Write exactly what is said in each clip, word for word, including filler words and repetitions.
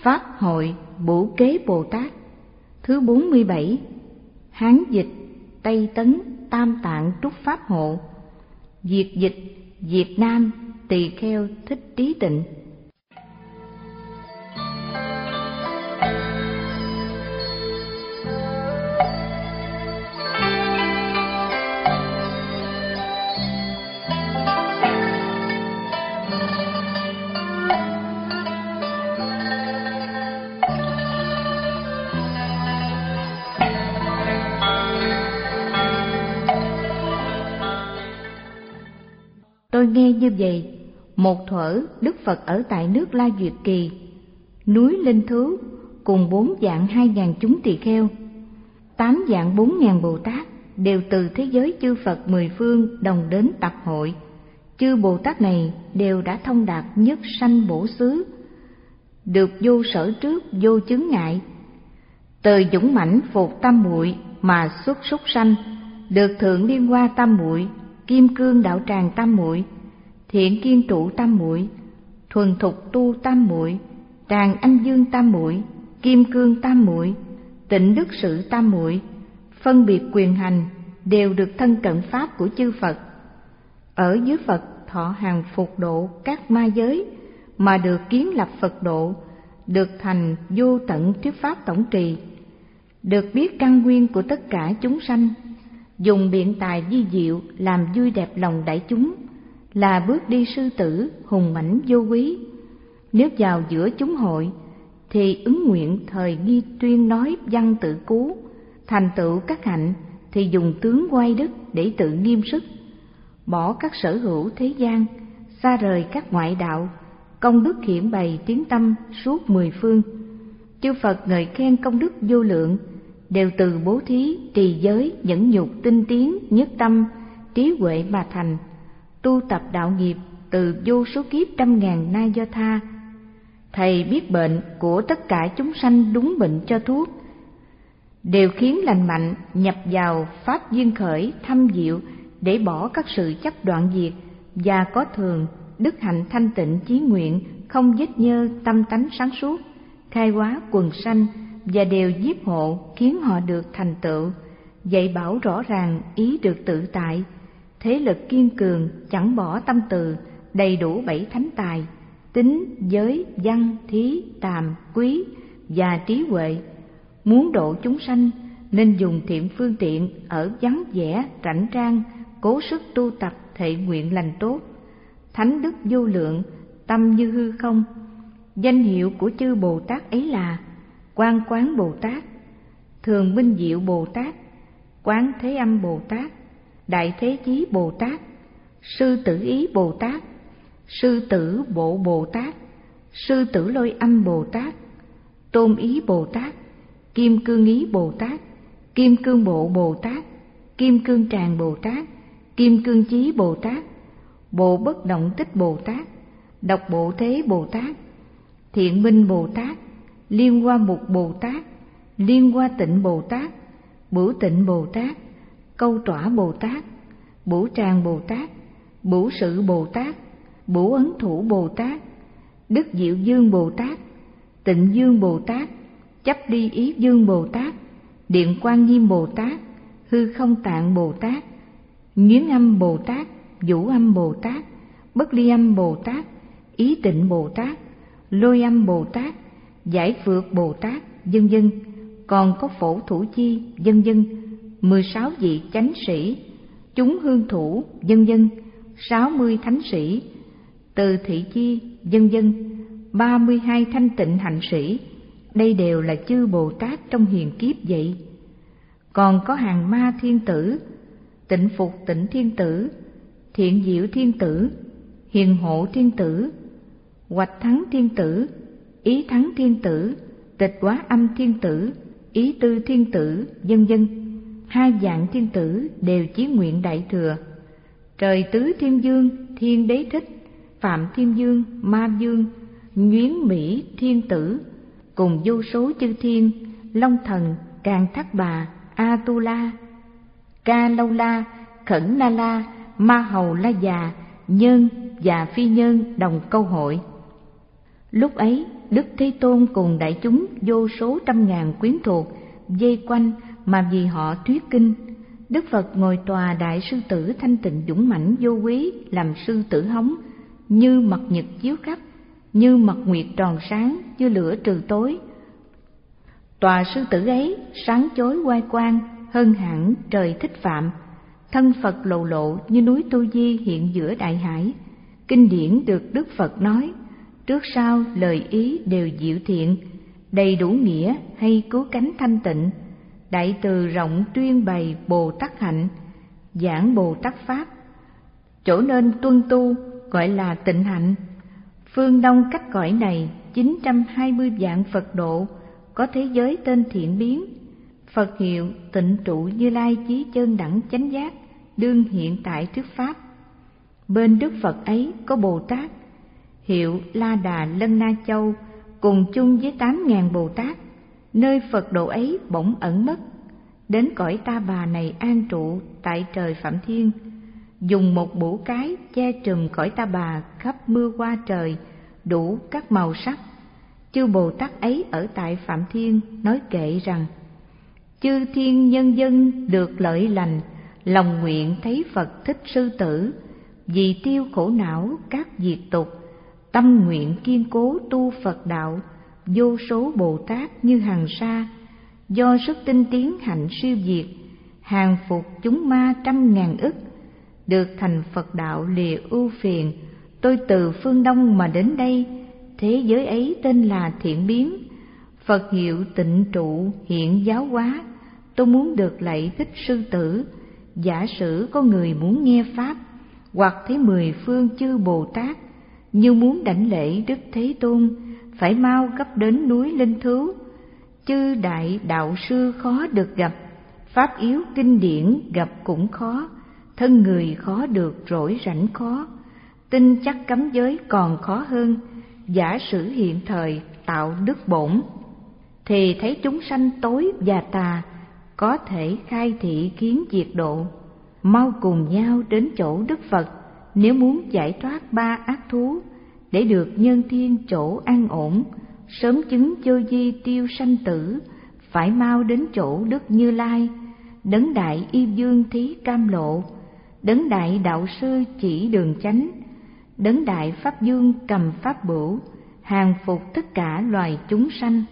Pháp hội Bửu Kế Bồ Tát. Thứ bốn mươi bảy. Hán dịch Tây Tấn Tam Tạng Trúc Pháp Hộ. Việt dịch Việt Nam Tỳ Kheo Thích Trí Tịnh. Tôi nghe như vậy, một thuở Đức Phật ở tại nước La Duyệt Kỳ, núi Linh Thứu, cùng bốn vạn hai ngàn chúng tỳ kheo, tám vạn bốn ngàn Bồ Tát đều từ thế giới chư Phật mười phương đồng đến tập hội. Chư Bồ Tát này đều đã thông đạt nhất sanh bổ xứ, được vô sở trước vô chướng ngại, từ dũng mãnh phục tam muội mà xuất súc sanh, được thượng liên hoa tam muội, kim cương đạo tràng tam muội, thiện kiên trụ tam muội, thuần thục tu tam muội, tràng anh dương tam muội, kim cương tam muội, tịnh đức sự tam muội, phân biệt quyền hành, đều được thân cận pháp của chư Phật. Ở dưới Phật thọ hàng phục độ các ma giới, mà được kiến lập Phật độ, được thành vô tận thuyết pháp tổng trì, được biết căn nguyên của tất cả chúng sanh, dùng biện tài vi diệu làm vui đẹp lòng đại chúng, là bước đi sư tử hùng mãnh vô quý. Nếu vào giữa chúng hội, thì ứng nguyện thời nghi tuyên nói văn tự cứu, thành tựu các hạnh thì dùng tướng quay đức để tự nghiêm sức, bỏ các sở hữu thế gian, xa rời các ngoại đạo, công đức hiển bày tiếng tâm suốt mười phương. Chư Phật ngợi khen công đức vô lượng, đều từ bố thí, trì giới, nhẫn nhục, tinh tiến, nhất tâm, trí huệ mà thành, tu tập đạo nghiệp từ vô số kiếp trăm ngàn nay do tha. Thầy biết bệnh của tất cả chúng sanh đúng bệnh cho thuốc, đều khiến lành mạnh, nhập vào pháp duyên khởi thâm diệu để bỏ các sự chấp đoạn diệt, và có thường đức hạnh thanh tịnh chí nguyện, không vết nhơ, tâm tánh sáng suốt, khai hóa quần sanh, và đều nhiếp hộ khiến họ được thành tựu, dạy bảo rõ ràng ý được tự tại, thế lực kiên cường, chẳng bỏ tâm từ, đầy đủ bảy thánh tài, tính, giới, văn, thí, tàm, quý và trí huệ. Muốn độ chúng sanh nên dùng thiện phương tiện, ở vắng vẻ rảnh rang, cố sức tu tập thệ nguyện lành tốt. Thánh đức vô lượng, tâm như hư không. Danh hiệu của chư Bồ Tát ấy là Quan Quán Bồ Tát, Thường Minh Diệu Bồ Tát, Quán Thế Âm Bồ Tát, Đại Thế Chí Bồ Tát, Sư Tử Ý Bồ Tát, Sư Tử Bộ Bồ Tát, Sư Tử Lôi Âm Bồ Tát, Tôn Ý Bồ Tát, Kim Cương Ý Bồ Tát, Kim Cương Bộ Bồ Tát, Kim Cương Tràng Bồ Tát, Kim Cương Chí Bồ Tát, Bộ Bất Động Tích Bồ Tát, Độc Bộ Thế Bồ Tát, Thiện Minh Bồ Tát, Liên Hoa Mục Bồ Tát, Liên Hoa Tịnh Bồ Tát, Bửu Tịnh Bồ Tát, Câu Tỏa Bồ Tát, Bửu Tràng Bồ Tát, Bửu Sự Bồ Tát, Bửu Ấn Thủ Bồ Tát, Đức Diệu Dương Bồ Tát, Tịnh Dương Bồ Tát, Chấp Đi Ý Dương Bồ Tát, Điện Quan Nghiêm Bồ Tát, Hư Không Tạng Bồ Tát, Nhuyễn Âm Bồ Tát, Vũ Âm Bồ Tát, Bất Ly Âm Bồ Tát, Ý Tịnh Bồ Tát, Lôi Âm Bồ Tát, Giải Phược Bồ Tát, vân vân. Còn có Phổ Thủ Chi, vân vân, mười sáu vị chánh sĩ, chúng hương thủ, vân vân, sáu mươi thánh sĩ, từ thị chi, vân vân, ba mươi hai thanh tịnh hạnh sĩ. Đây đều là chư Bồ Tát trong hiền kiếp vậy. Còn có hàng ma thiên tử, tịnh phục tịnh thiên tử, thiện diệu thiên tử, hiền hộ thiên tử, hoạch thắng thiên tử, ý thắng thiên tử, tịch hóa âm thiên tử, ý tư thiên tử, vân vân. Hai dạng thiên tử đều chí nguyện đại thừa. Trời tứ thiên dương, thiên đế thích, phạm thiên dương, ma dương, nhuyễn mỹ thiên tử, cùng vô số chư thiên, long thần, càn thác bà, a tu la, ca lâu la, khẩn na la, ma hầu la già, nhân và phi nhân đồng câu hội. Lúc ấy Đức Thế Tôn cùng đại chúng vô số trăm ngàn quyến thuộc vây quanh mà vì họ thuyết kinh. Đức Phật ngồi tòa đại sư tử thanh tịnh dũng mãnh vô quý, làm sư tử hóng, như mặt nhật chiếu khắp, như mặt nguyệt tròn sáng, như lửa trừ tối. Tòa sư tử ấy sáng chói oai quang, hơn hẳn trời Thích Phạm. Thân Phật lộ lộ như núi Tu Di hiện giữa đại hải. Kinh điển được Đức Phật nói, trước sau lời ý đều diệu thiện, đầy đủ nghĩa hay cứu cánh thanh tịnh. Đại từ rộng tuyên bày Bồ Tát hạnh, giảng Bồ Tát pháp. Chỗ nên tuân tu gọi là tịnh hạnh. Phương Đông cách cõi này chín trăm hai mươi vạn Phật độ, có thế giới tên thiện biến. Phật hiệu Tịnh Trụ Như Lai chí chân đẳng chánh giác, đương hiện tại trước pháp. Bên Đức Phật ấy có Bồ Tát hiệu La Đà Lân Na Châu, cùng chung với tám ngàn Bồ Tát. Nơi Phật độ ấy bỗng ẩn mất, đến cõi Ta Bà này an trụ tại trời Phạm Thiên, dùng một bủa cái che trùm cõi Ta Bà khắp mưa qua trời, đủ các màu sắc. Chư Bồ Tát ấy ở tại Phạm Thiên nói kệ rằng: chư thiên nhân dân được lợi lành, lòng nguyện thấy Phật Thích Sư Tử, vì tiêu khổ não các diệt tục, tâm nguyện kiên cố tu Phật đạo. Vô số Bồ Tát như hằng sa, do sức tinh tiến hạnh siêu việt, hàng phục chúng ma trăm ngàn ức, được thành Phật đạo lìa ưu phiền. Tôi từ phương Đông mà đến đây, thế giới ấy tên là Thiện Biến. Phật hiệu Tịnh Trụ hiện giáo hóa, tôi muốn được lạy Thích Sư Tử. Giả sử có người muốn nghe pháp, hoặc thấy mười phương chư Bồ Tát, như muốn đảnh lễ Đức Thế Tôn, phải mau gấp đến núi Linh Thứu. Chư đại đạo sư khó được gặp, pháp yếu kinh điển gặp cũng khó. Thân người khó được rỗi rảnh khó, tin chắc cấm giới còn khó hơn. Giả sử hiện thời tạo đức bổn, thì thấy chúng sanh tối và tà, có thể khai thị khiến diệt độ. Mau cùng nhau đến chỗ Đức Phật, nếu muốn giải thoát ba ác thú, để được nhân thiên chỗ an ổn, sớm chứng vô vi tiêu sanh tử. Phải mau đến chỗ Đức Như Lai, đấng đại y dương thí cam lộ, đấng đại đạo sư chỉ đường chánh, đấng đại pháp dương cầm pháp bửu, hàng phục tất cả loài chúng sanh.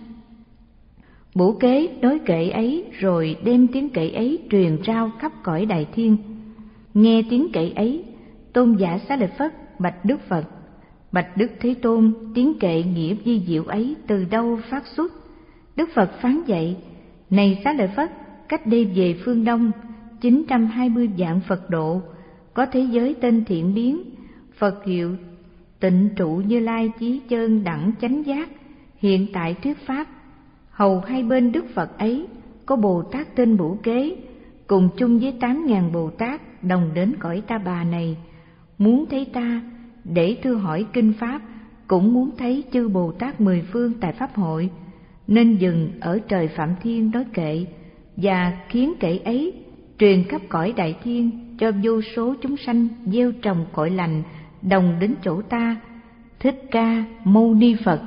Bửu kế đối kệ ấy, rồi đem tiếng kệ ấy truyền rao khắp cõi đại thiên. Nghe tiếng kệ ấy, tôn giả Xá Lợi Phất bạch Đức Phật: bạch Đức Thế Tôn, tiếng kệ nghĩa vi diệu ấy từ đâu phát xuất? Đức Phật phán dạy: này Xá Lợi Phất, cách đây về phương Đông chín trăm hai mươi vạn Phật độ, có thế giới tên Thiện Biến. Phật hiệu Tịnh Trụ Như Lai chí chân đẳng chánh giác, hiện tại thuyết pháp. Hầu hai bên Đức Phật ấy có Bồ Tát tên Bửu Kế, cùng chung với tám ngàn Bồ Tát đồng đến cõi Ta Bà này, muốn thấy ta để thưa hỏi kinh pháp, cũng muốn thấy chư Bồ Tát mười phương tại pháp hội, nên dừng ở trời Phạm Thiên nói kệ, và khiến kệ ấy truyền khắp cõi đại thiên, cho vô số chúng sanh gieo trồng cội lành đồng đến chỗ ta, Thích Ca Mâu Ni Phật.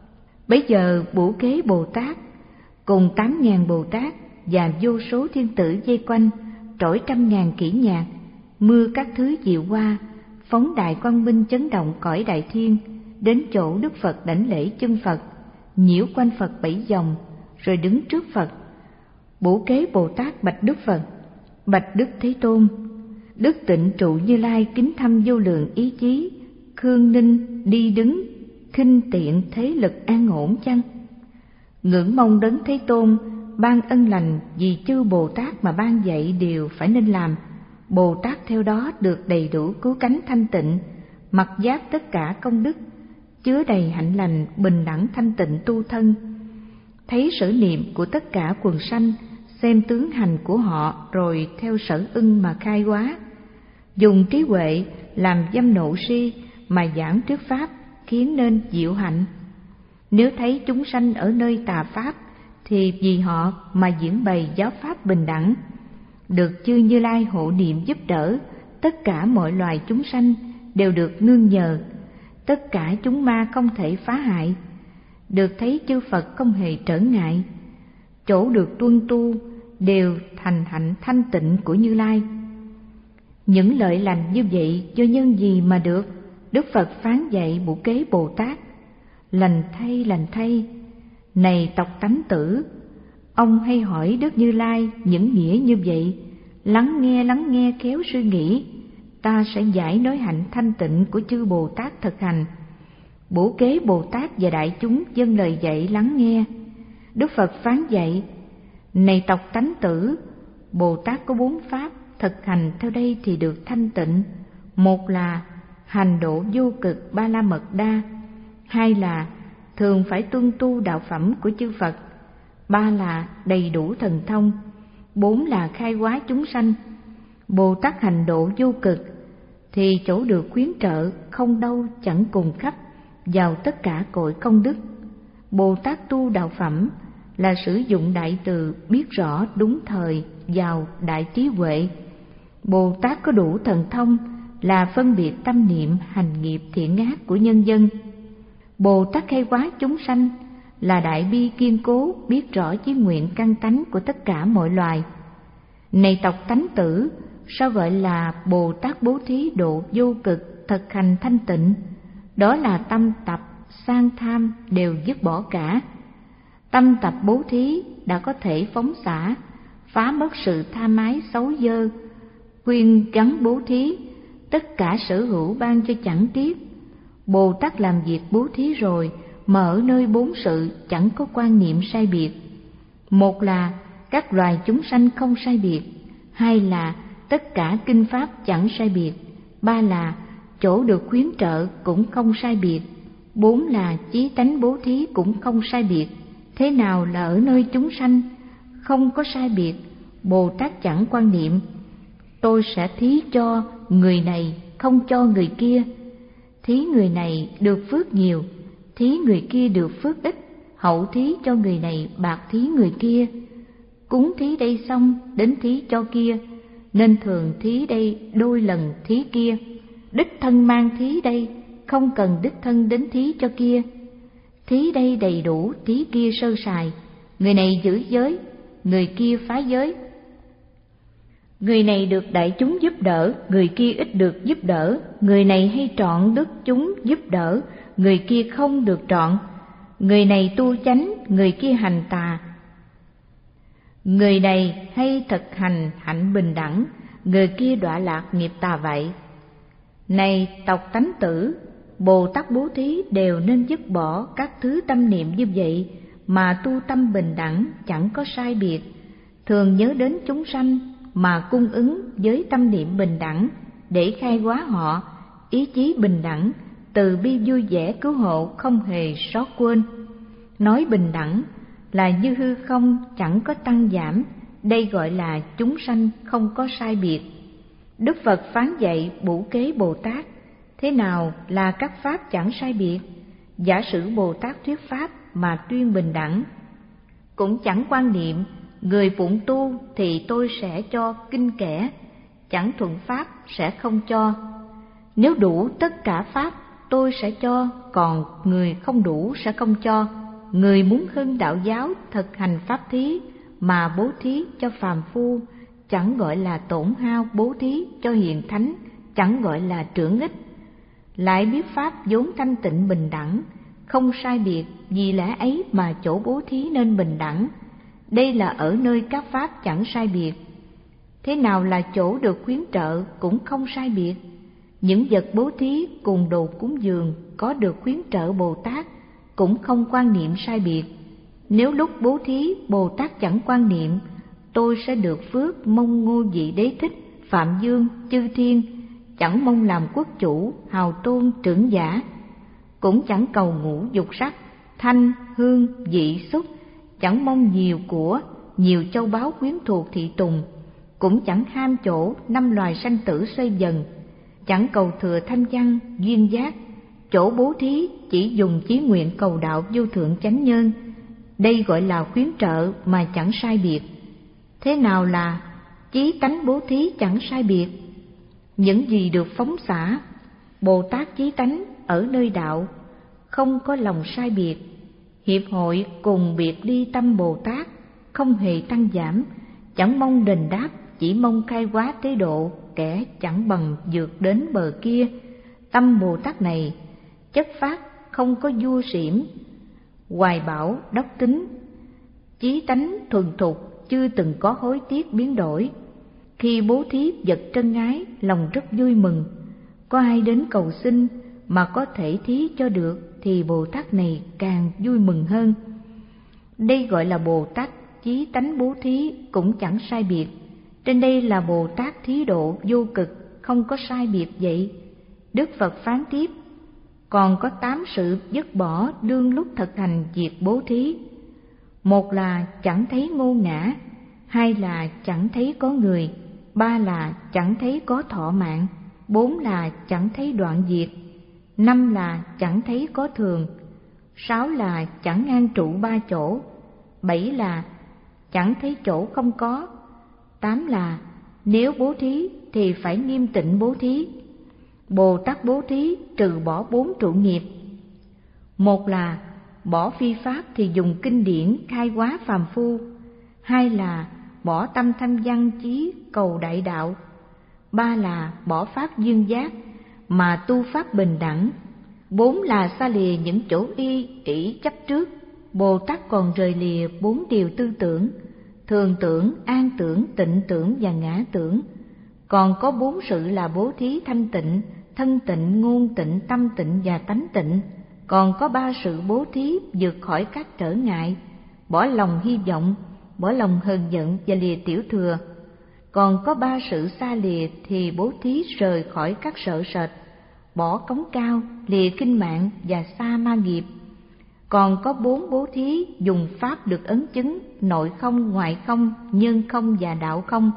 Bấy giờ Bửu Kế Bồ Tát cùng tám ngàn Bồ Tát và vô số thiên tử vây quanh, trỗi trăm ngàn kỹ nhạc, mưa các thứ diệu hoa, phóng đại quang minh chấn động cõi đại thiên, đến chỗ Đức Phật đảnh lễ chân Phật, nhiễu quanh Phật bảy vòng, rồi đứng trước Phật. Bửu Kế Bồ Tát bạch Đức Phật: bạch Đức Thế Tôn, Đức Tịnh Trụ Như Lai kính thăm vô lượng ý chí, khương ninh đi đứng, khinh tiện thế lực an ổn chăng? Ngưỡng mong đấng Thế Tôn ban ân lành, vì chư Bồ Tát mà ban dạy điều phải nên làm. Bồ Tát theo đó được đầy đủ cứu cánh thanh tịnh, mặc giáp tất cả công đức, chứa đầy hạnh lành, bình đẳng thanh tịnh tu thân. Thấy sở niệm của tất cả quần sanh, xem tướng hành của họ, rồi theo sở ưng mà khai hóa. Dùng trí huệ làm dâm nộ si mà giảng trước pháp, khiến nên diệu hạnh. Nếu thấy chúng sanh ở nơi tà pháp, thì vì họ mà diễn bày giáo pháp bình đẳng. Được chư Như Lai hộ niệm giúp đỡ, tất cả mọi loài chúng sanh đều được nương nhờ, tất cả chúng ma không thể phá hại. được thấy chư Phật không hề trở ngại. Chỗ được tuân tu đều thành hạnh thanh tịnh của Như Lai. Những lợi lành như vậy do nhân gì mà được? Đức Phật phán dạy Bủ Kế Bồ Tát: lành thay, lành thay, này tộc tánh tử, ông hay hỏi Đức Như Lai những nghĩa như vậy. Lắng nghe, lắng nghe khéo suy nghĩ, ta sẽ giải nói hạnh thanh tịnh của chư Bồ Tát thực hành. Bổ Kế Bồ Tát và đại chúng dâng lời dạy lắng nghe. Đức Phật phán dạy: này tộc tánh tử, Bồ Tát có bốn pháp, thực hành theo đây thì được thanh tịnh. Một là hành độ vô cực ba la mật đa, hai là thường phải tuân tu đạo phẩm của chư Phật, ba là đầy đủ thần thông, bốn là khai hóa chúng sanh. Bồ Tát hành độ vô cực thì chỗ được khuyến trợ không đâu chẳng cùng khắp vào tất cả cội công đức. Bồ Tát tu đạo phẩm là sử dụng đại từ, biết rõ đúng thời vào đại trí huệ. Bồ Tát có đủ thần thông là phân biệt tâm niệm hành nghiệp thiện ác của nhân dân. Bồ Tát khai hóa chúng sanh là đại bi kiên cố, biết rõ chí nguyện căn tánh của tất cả mọi loài. Này tộc tánh tử, sao gọi là Bồ Tát bố thí độ vô cực thực hành thanh tịnh? Đó là tâm tập sang tham đều dứt bỏ cả. Tâm tập bố thí đã có thể phóng xả, phá mất sự tham ái xấu dơ, khuyên gắn bố thí, tất cả sở hữu ban cho chẳng tiếc. Bồ Tát làm việc bố thí rồi mà ở nơi bốn sự chẳng có quan niệm sai biệt. Một là các loài chúng sanh không sai biệt, hai là tất cả kinh pháp chẳng sai biệt, ba là chỗ được khuyến trợ cũng không sai biệt, bốn là chí tánh bố thí cũng không sai biệt. Thế nào là ở nơi chúng sanh không có sai biệt? Bồ Tát chẳng quan niệm tôi sẽ thí cho người này, không cho người kia. Thí người này được phước nhiều, thí người kia được phước ít, hậu thí cho người này, bạc thí người kia. Cúng thí đây xong đến thí cho kia, nên thường thí đây đôi lần thí kia. Đích thân mang thí đây, không cần đích thân đến thí cho kia. Thí đây đầy đủ, thí kia sơ sài. Người này giữ giới, người kia phá giới. Người này được đại chúng giúp đỡ, người kia ít được giúp đỡ. Người này hay trọn đức chúng giúp đỡ, người kia không được trọn. Người này tu chánh, người kia hành tà. Người này hay thực hành hạnh bình đẳng, người kia đọa lạc nghiệp tà vậy. Này tộc tánh tử, Bồ Tát bố thí đều nên dứt bỏ các thứ tâm niệm như vậy, mà tu tâm bình đẳng chẳng có sai biệt. Thường nhớ đến chúng sanh mà cung ứng với tâm niệm bình đẳng để khai hóa họ, ý chí bình đẳng, từ bi vui vẻ cứu hộ không hề sót quên. Nói bình đẳng là như hư không chẳng có tăng giảm, đây gọi là chúng sanh không có sai biệt. Đức Phật phán dạy Bủ Kế Bồ Tát, thế nào là các pháp chẳng sai biệt? Giả sử Bồ Tát thuyết pháp mà tuyên bình đẳng, cũng chẳng quan niệm người phụng tu thì tôi sẽ cho kinh kẻ, chẳng thuận pháp sẽ không cho. Nếu đủ tất cả pháp tôi sẽ cho, còn người không đủ sẽ không cho. Người muốn hưng đạo giáo thực hành pháp thí mà bố thí cho phàm phu, chẳng gọi là tổn hao. Bố thí cho hiền thánh, chẳng gọi là trưởng ích. Lại biết pháp vốn thanh tịnh bình đẳng, không sai biệt, vì lẽ ấy mà chỗ bố thí nên bình đẳng. Đây là ở nơi các pháp chẳng sai biệt. Thế nào là chỗ được khuyến trợ cũng không sai biệt? Những vật bố thí cùng đồ cúng dường có được khuyến trợ Bồ Tát cũng không quan niệm sai biệt. Nếu lúc bố thí Bồ Tát chẳng quan niệm tôi sẽ được phước mong ngôi vị đế thích, phạm dương, chư thiên, chẳng mong làm quốc chủ, hào tôn, trưởng giả, cũng chẳng cầu ngũ dục sắc, thanh, hương, vị, xúc, chẳng mong nhiều của, nhiều châu báu quyến thuộc thị tùng, cũng chẳng ham chỗ năm loài sanh tử xoay dần, chẳng cầu thừa thanh văn, duyên giác. Chỗ bố thí chỉ dùng chí nguyện cầu đạo vô thượng chánh nhân, đây gọi là khuyến trợ mà chẳng sai biệt. Thế nào là chí tánh bố thí chẳng sai biệt? Những gì được phóng xả, Bồ Tát chí tánh ở nơi đạo không có lòng sai biệt. hiệp hội cùng biệt ly tâm Bồ Tát, không hề tăng giảm, chẳng mong đền đáp, chỉ mong khai hóa tế độ kẻ chẳng bằng vượt đến bờ kia. Tâm Bồ Tát này chất phát không có vua xỉm, hoài bảo đốc tính, chí tánh thuần thục, chưa từng có hối tiếc biến đổi. Khi bố thí vật trân ái, lòng rất vui mừng. Có ai đến cầu xin mà có thể thí cho được thì Bồ Tát này càng vui mừng hơn. Đây gọi là Bồ Tát chí tánh bố thí, cũng chẳng sai biệt. Trên đây là Bồ Tát thí độ vô cực, không có sai biệt vậy. Đức Phật phán tiếp, còn có tám sự dứt bỏ đương lúc thực hành việc bố thí. Một là chẳng thấy ngô ngã, hai là chẳng thấy có người, ba là chẳng thấy có thọ mạng, bốn là chẳng thấy đoạn diệt, năm là chẳng thấy có thường, sáu là chẳng an trụ ba chỗ, bảy là chẳng thấy chỗ không có, tám là nếu bố thí thì phải nghiêm tịnh bố thí. Bồ Tát bố thí trừ bỏ bốn trụ nghiệp. Một là bỏ phi pháp thì dùng kinh điển khai hóa phàm phu, hai là bỏ tâm thanh văn chí cầu đại đạo, ba là bỏ pháp duyên giác mà tu pháp bình đẳng, bốn là xa lìa những chỗ y ỷ chấp trước. Bồ Tát còn rời lìa bốn điều tư tưởng: thường tưởng, an tưởng, tịnh tưởng và ngã tưởng. Còn có bốn sự là bố thí thanh tịnh, thân tịnh, ngôn tịnh, tâm tịnh và tánh tịnh. Còn có ba sự bố thí vượt khỏi các trở ngại: bỏ lòng hy vọng, bỏ lòng hờn giận và lìa tiểu thừa. Còn có ba sự xa lìa thì bố thí rời khỏi các sợ sệt, bỏ cống cao, lìa kinh mạng và xa ma nghiệp. Còn có bốn bố thí dùng pháp được ấn chứng: nội không, ngoại không, nhân không và đạo không.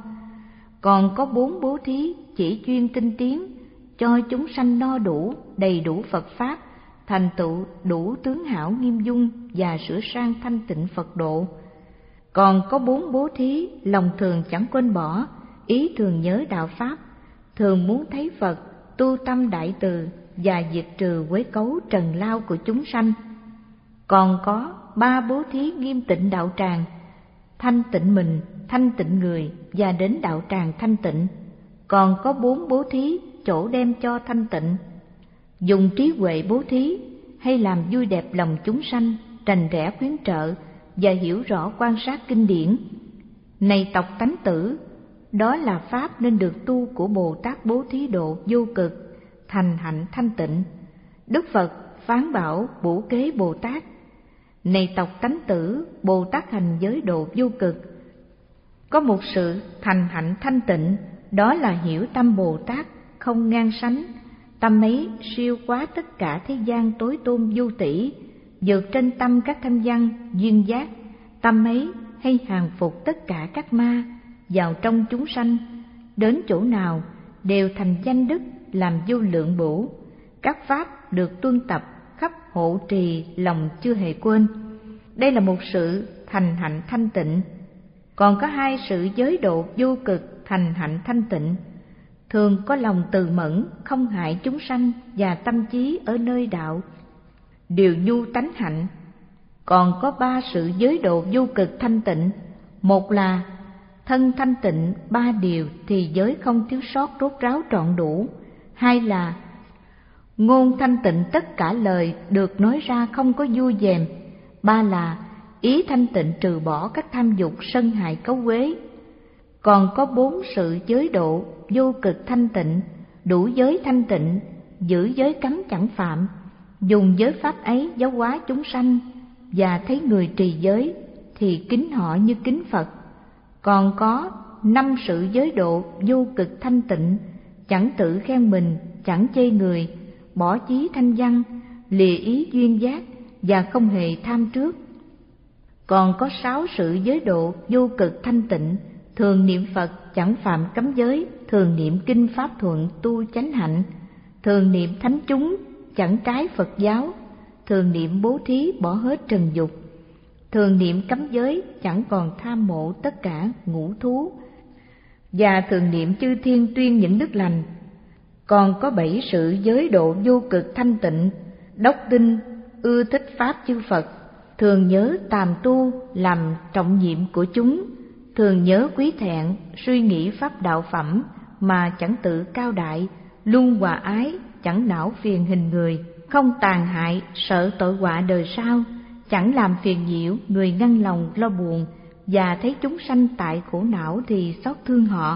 Còn có bốn bố thí chỉ chuyên tinh tiến, cho chúng sanh no đủ, đầy đủ Phật pháp, thành tựu đủ tướng hảo nghiêm dung và sửa sang thanh tịnh Phật độ. Còn có bốn bố thí lòng thường chẳng quên bỏ, ý thường nhớ đạo pháp, thường muốn thấy Phật, tu tâm đại từ và diệt trừ quấy cấu trần lao của chúng sanh. Còn có ba bố thí nghiêm tịnh đạo tràng: thanh tịnh mình, thanh tịnh người và đến đạo tràng thanh tịnh. Còn có bốn bố thí chỗ đem cho thanh tịnh: dùng trí huệ bố thí, hay làm vui đẹp lòng chúng sanh, trành rẽ khuyến trợ và hiểu rõ quan sát kinh điển. Này tộc tánh tử, đó là pháp nên được tu của Bồ Tát bố thí độ vô cực, thành hạnh thanh tịnh. Đức Phật phán bảo Bổ Kế Bồ Tát: này tộc tánh tử, Bồ Tát hành giới độ vô cực, có một sự thành hạnh thanh tịnh, đó là hiểu tâm Bồ Tát không ngang sánh. Tâm ấy siêu quá tất cả thế gian tối tôn vô tỷ, vượt trên tâm các thanh văn duyên giác. Tâm ấy hay hàng phục tất cả các ma vào trong chúng sanh, đến chỗ nào đều thành danh đức làm vô lượng bổ. Các pháp được tuân tập khắp hộ trì, lòng chưa hề quên. Đây là một sự thành hạnh thanh tịnh. Còn có hai sự giới độ vô cực thành hạnh thanh tịnh: thường có lòng từ mẫn, không hại chúng sanh và tâm trí ở nơi đạo, điều nhu tánh hạnh. Còn có ba sự giới độ vô cực thanh tịnh: một là thân thanh tịnh ba điều thì giới không thiếu sót rốt ráo trọn đủ, hai là ngôn thanh tịnh tất cả lời được nói ra không có vui dèm, ba là ý thanh tịnh trừ bỏ các tham dục sân hại cấu uế. Còn có bốn sự giới độ vô cực thanh tịnh: đủ giới thanh tịnh, giữ giới cấm chẳng phạm, dùng giới pháp ấy giáo hóa chúng sanh, và thấy người trì giới thì kính họ như kính Phật. Còn có năm sự giới độ vô cực thanh tịnh: chẳng tự khen mình, chẳng chê người, bỏ chí thanh văn, lìa ý duyên giác và không hề tham trước. Còn có sáu sự giới độ vô cực thanh tịnh: thường niệm Phật, chẳng phạm cấm giới, thường niệm kinh pháp thuận, tu chánh hạnh, thường niệm thánh chúng, chẳng trái Phật giáo, thường niệm bố thí, bỏ hết trần dục, thường niệm cấm giới, chẳng còn tham mộ tất cả ngũ thú, và thường niệm chư thiên tuyên những đức lành. Còn có bảy sự giới độ vô cực thanh tịnh: đốc tin, ưa thích pháp chư Phật, thường nhớ tàm tu làm trọng nhiệm của chúng, thường nhớ quý thẹn, suy nghĩ pháp đạo phẩm mà chẳng tự cao đại, luôn hòa ái, chẳng não phiền hình người, không tàn hại, sợ tội họa đời sau, chẳng làm phiền nhiễu người ngăn lòng lo buồn, và thấy chúng sanh tại khổ não thì xót thương họ.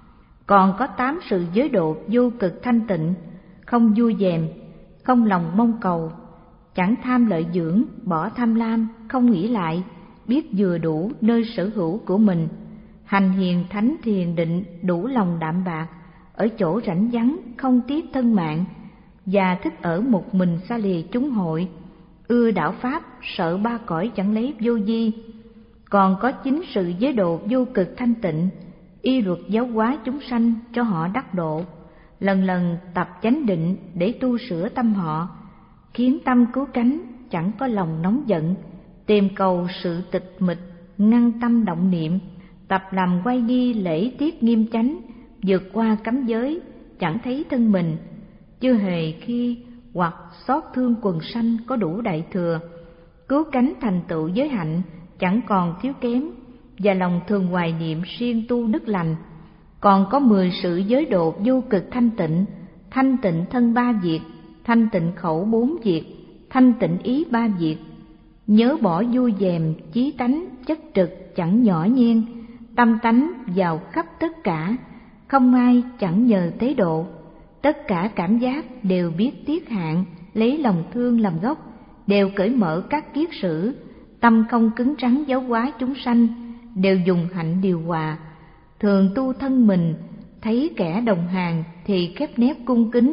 Còn có tám sự giới độ vô cực thanh tịnh, không vui dèm, không lòng mong cầu, chẳng tham lợi dưỡng, bỏ tham lam, không nghĩ lại, biết vừa đủ nơi sở hữu của mình, hành hiền thánh thiền định, đủ lòng đạm bạc, ở chỗ rảnh vắng, không tiếc thân mạng, và thích ở một mình xa lìa chúng hội, ưa đạo pháp, sợ ba cõi chẳng lấy vô vi. Còn có chín sự giới độ vô cực thanh tịnh, y luật giáo hóa chúng sanh cho họ đắc độ, lần lần tập chánh định để tu sửa tâm họ, khiến tâm cứu cánh, chẳng có lòng nóng giận, tìm cầu sự tịch mịch, ngăn tâm động niệm, tập làm quay đi lễ tiết nghiêm chánh, vượt qua cấm giới, chẳng thấy thân mình, chưa hề khi hoặc xót thương quần sanh có đủ đại thừa, cứu cánh thành tựu giới hạnh, chẳng còn thiếu kém, và lòng thường hoài niệm siêng tu đức lành. Còn có mười sự giới độ vô cực thanh tịnh, thanh tịnh thân ba việc, thanh tịnh khẩu bốn việc, thanh tịnh ý ba việc, nhớ bỏ vui dèm, chí tánh, chất trực, chẳng nhỏ nhen, tâm tánh vào khắp tất cả, không ai chẳng nhờ tế độ, tất cả cảm giác đều biết tiết hạn, lấy lòng thương làm gốc, đều cởi mở các kiết sử, tâm không cứng rắn giáo hóa chúng sanh, đều dùng hạnh điều hòa, thường tu thân mình, thấy kẻ đồng hàng thì khép nép cung kính,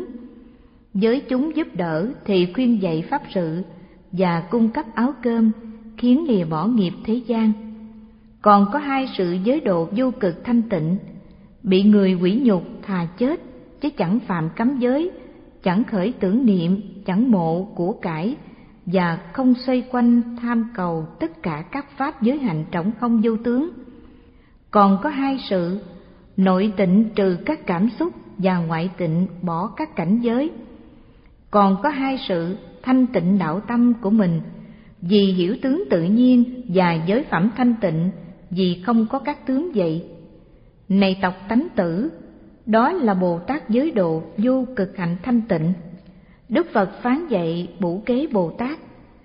với chúng giúp đỡ thì khuyên dạy pháp sự, và cung cấp áo cơm, khiến lìa bỏ nghiệp thế gian. Còn có hai sự giới độ vô cực thanh tịnh, bị người quỷ nhục thà chết, chứ chẳng phạm cấm giới, chẳng khởi tưởng niệm, chẳng mộ của cải, và không xoay quanh tham cầu tất cả các pháp giới hạnh trống không vô tướng. Còn có hai sự nội tịnh trừ các cảm xúc, và ngoại tịnh bỏ các cảnh giới. Còn có hai sự thanh tịnh đạo tâm của mình, vì hiểu tướng tự nhiên, và giới phẩm thanh tịnh, vì không có các tướng vậy. Này tộc tánh tử, đó là Bồ Tát giới độ vô cực hạnh thanh tịnh. Đức Phật phán dạy bủ kế Bồ Tát: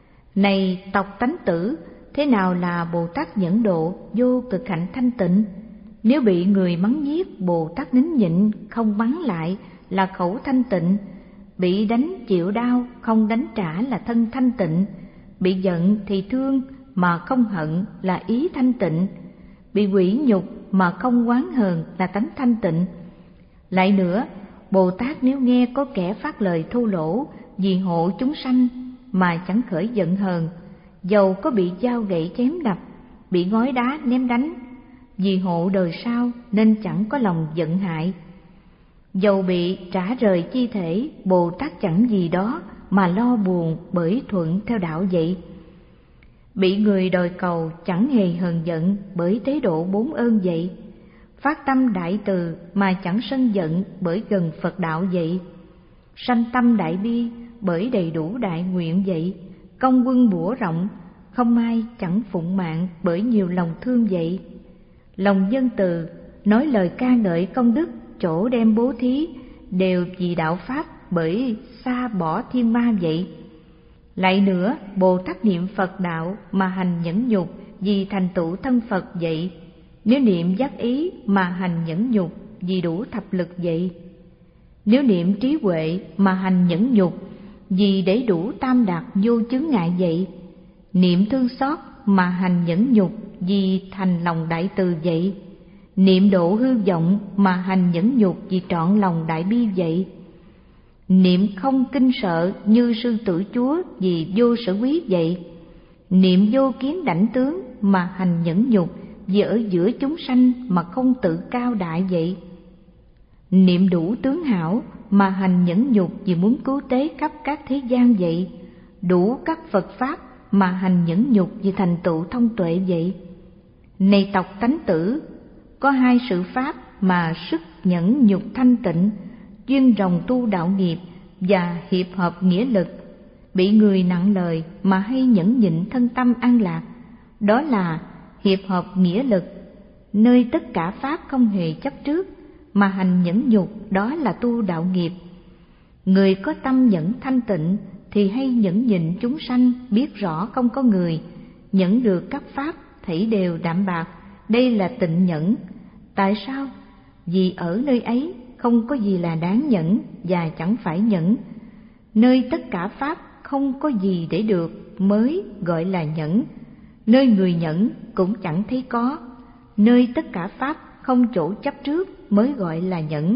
này tộc tánh tử, thế nào là Bồ Tát nhẫn độ vô cực hạnh thanh tịnh? Nếu bị người mắng nhiếc, Bồ Tát nín nhịn, không mắng lại là khẩu thanh tịnh. Bị đánh chịu đau, không đánh trả là thân thanh tịnh. Bị giận thì thương mà không hận là ý thanh tịnh. Bị quỷ nhục mà không oán hờn là tánh thanh tịnh. Lại nữa, Bồ Tát nếu nghe có kẻ phát lời thô lỗ vì hộ chúng sanh mà chẳng khởi giận hờn, dầu có bị dao gậy chém đập, bị ngói đá ném đánh, vì hộ đời sau nên chẳng có lòng giận hại. Dầu bị trả rời chi thể, Bồ Tát chẳng gì đó mà lo buồn, bởi thuận theo đạo vậy. Bị người đòi cầu chẳng hề hờn giận, bởi tế độ bốn ơn vậy. Phát tâm đại từ mà chẳng sân giận, bởi gần Phật đạo vậy. Sanh tâm đại bi bởi đầy đủ đại nguyện vậy. Công quân bủa rộng, không ai chẳng phụng mạng, bởi nhiều lòng thương vậy. Lòng nhân từ nói lời ca ngợi công đức, chỗ đem bố thí đều vì đạo pháp, bởi xa bỏ thiên ma vậy. Lại nữa, Bồ Tát niệm Phật đạo mà hành nhẫn nhục, vì thành tựu thân Phật vậy. Nếu niệm giác ý mà hành nhẫn nhục, vì đủ thập lực vậy. Nếu niệm trí huệ mà hành nhẫn nhục, vì để đủ tam đạt vô chướng ngại vậy. Niệm thương xót mà hành nhẫn nhục, vì thành lòng đại từ vậy. Niệm độ hư vọng mà hành nhẫn nhục, vì trọn lòng đại bi vậy. Niệm không kinh sợ như sư tử chúa, vì vô sở quý vậy. Niệm vô kiến đảnh tướng mà hành nhẫn nhục, vì ở giữa chúng sanh mà không tự cao đại vậy. Niệm đủ tướng hảo mà hành nhẫn nhục, vì muốn cứu tế khắp các thế gian vậy. Đủ các Phật pháp mà hành nhẫn nhục, vì thành tựu thông tuệ vậy. Này tộc tánh tử, có hai sự pháp mà sức nhẫn nhục thanh tịnh, chuyên rồng tu đạo nghiệp và hiệp hợp nghĩa lực. bị người nặng lời mà hay nhẫn nhịn thân tâm an lạc, đó là hiệp hợp nghĩa lực, nơi tất cả pháp không hề chấp trước, mà hành nhẫn nhục đó là tu đạo nghiệp. Người có tâm nhẫn thanh tịnh thì hay nhẫn nhịn chúng sanh, biết rõ không có người, nhẫn được các pháp thảy đều đạm bạc, đây là tịnh nhẫn. Tại sao? Vì ở nơi ấy không có gì là đáng nhẫn và chẳng phải nhẫn. Nơi tất cả pháp không có gì để được mới gọi là nhẫn. Nơi người nhẫn cũng chẳng thấy có, nơi tất cả pháp không chỗ chấp trước mới gọi là nhẫn.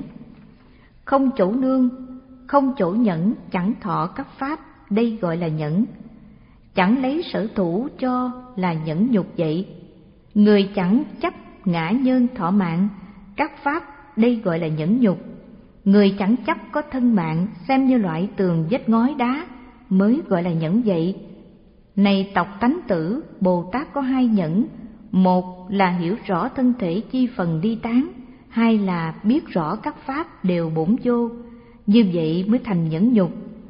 Không chỗ nương, không chỗ nhẫn, chẳng thọ các pháp, đây gọi là nhẫn. Chẳng lấy sở thủ cho là nhẫn nhục vậy. Người chẳng chấp ngã nhân thọ mạng, các pháp, đây gọi là nhẫn nhục. Người chẳng chấp có thân mạng xem như loại tường vách ngói đá, mới gọi là nhẫn vậy. Này tộc tánh tử, Bồ Tát có hai nhẫn, một là hiểu rõ thân thể chi phần đi tán, hai là biết rõ các pháp đều bổn vô, như vậy mới thành nhẫn nhục.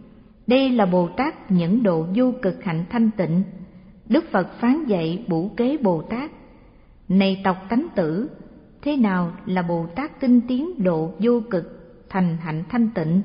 Đây là Bồ Tát nhẫn độ vô cực hạnh thanh tịnh. Đức Phật phán dạy bủ kế Bồ Tát. Này tộc tánh tử, thế nào là Bồ Tát tinh tiến độ vô cực thành hạnh thanh tịnh?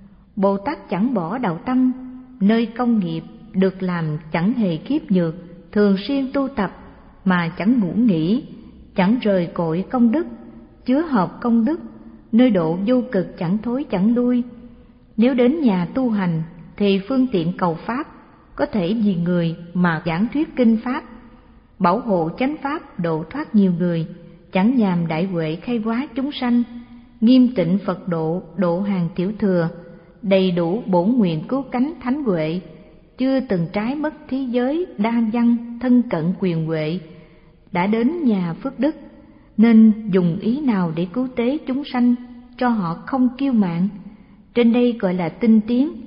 Bồ Tát chẳng bỏ đạo tâm, nơi công nghiệp được làm chẳng hề khiếp nhược, thường xuyên tu tập mà chẳng ngủ nghỉ, chẳng rời cội công đức, chứa hợp công đức, nơi độ vô cực chẳng thối chẳng lui. Nếu đến nhà tu hành thì phương tiện cầu pháp, có thể vì người mà giảng thuyết kinh pháp, bảo hộ chánh pháp độ thoát nhiều người, chẳng nhàm đại huệ khai hóa chúng sanh, nghiêm tịnh Phật độ độ hàng tiểu thừa, đầy đủ bổn nguyện cứu cánh thánh huệ, chưa từng trái mất thí giới đa văn thân cận quyền huệ, đã đến nhà phước đức, nên dùng ý nào để cứu tế chúng sanh cho họ không kiêu mạn. Trên đây gọi là tinh tiến,